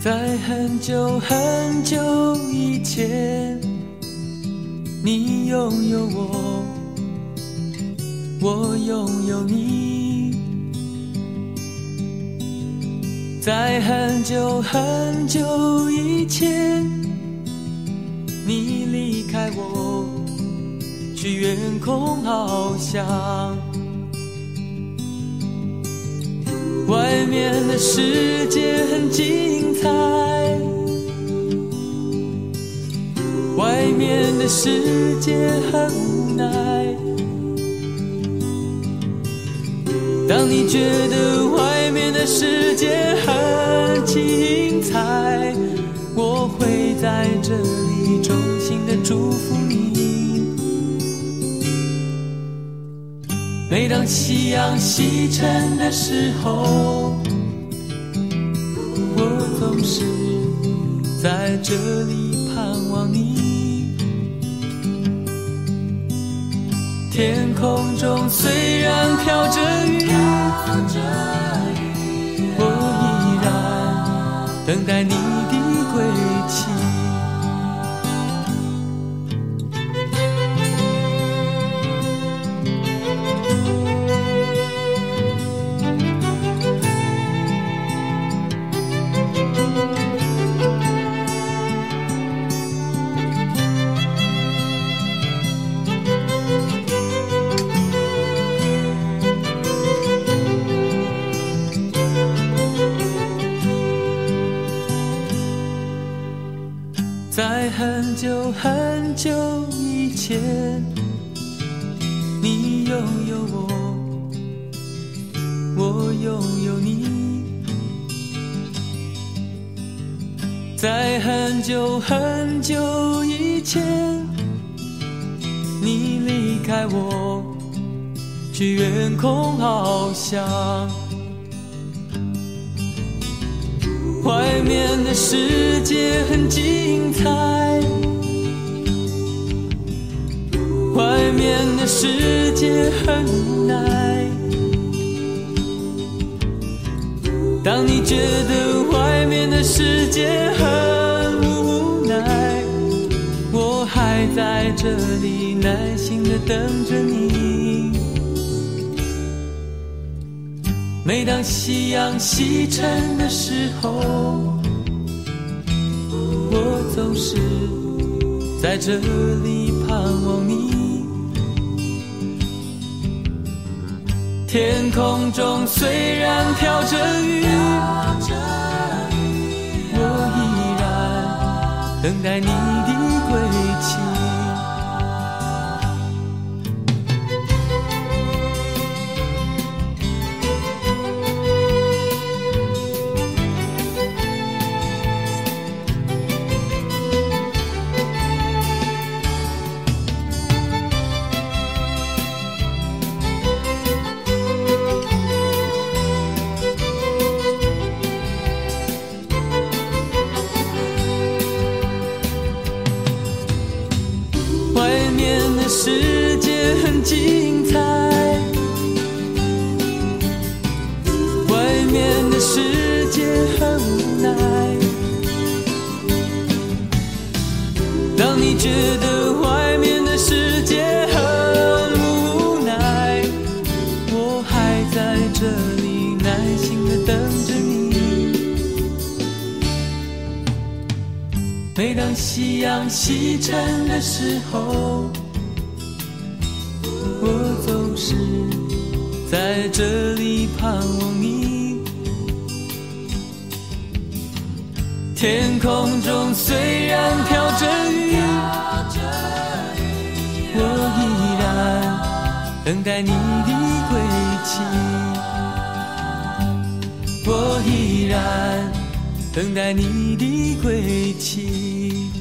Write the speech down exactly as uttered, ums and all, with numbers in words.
在很久很久以前，你拥有我，我拥有你。在很久很久以前，你离开我，去远空翱翔。外面的世界很精彩，外面的世界很无奈。当你觉得外面的世界很精彩，我会在这里衷心的祝福你。每当夕阳西沉的时候，我总是在这里盼望你。天空中虽然飘着雨，我依然等待你的归期。在很久很久以前，你拥有我，我拥有你。在很久很久以前，你离开我，去远空翱翔。外面的世界很精彩，外面的世界很无奈。当你觉得外面的世界很无奈，我还在这里耐心地等着你。每当夕阳西沉的时候，我总是在这里盼望你。天空中虽然飘着雨，我依然等待你的归期。世界很精彩，外面的世界很无奈。当你觉得外面的世界很无奈，我还在这里耐心地等着你。每当夕阳西沉的时候，我总是在这里盼望你。天空中虽然飘着雨，我依然等待你的归期。我依然等待你的归期。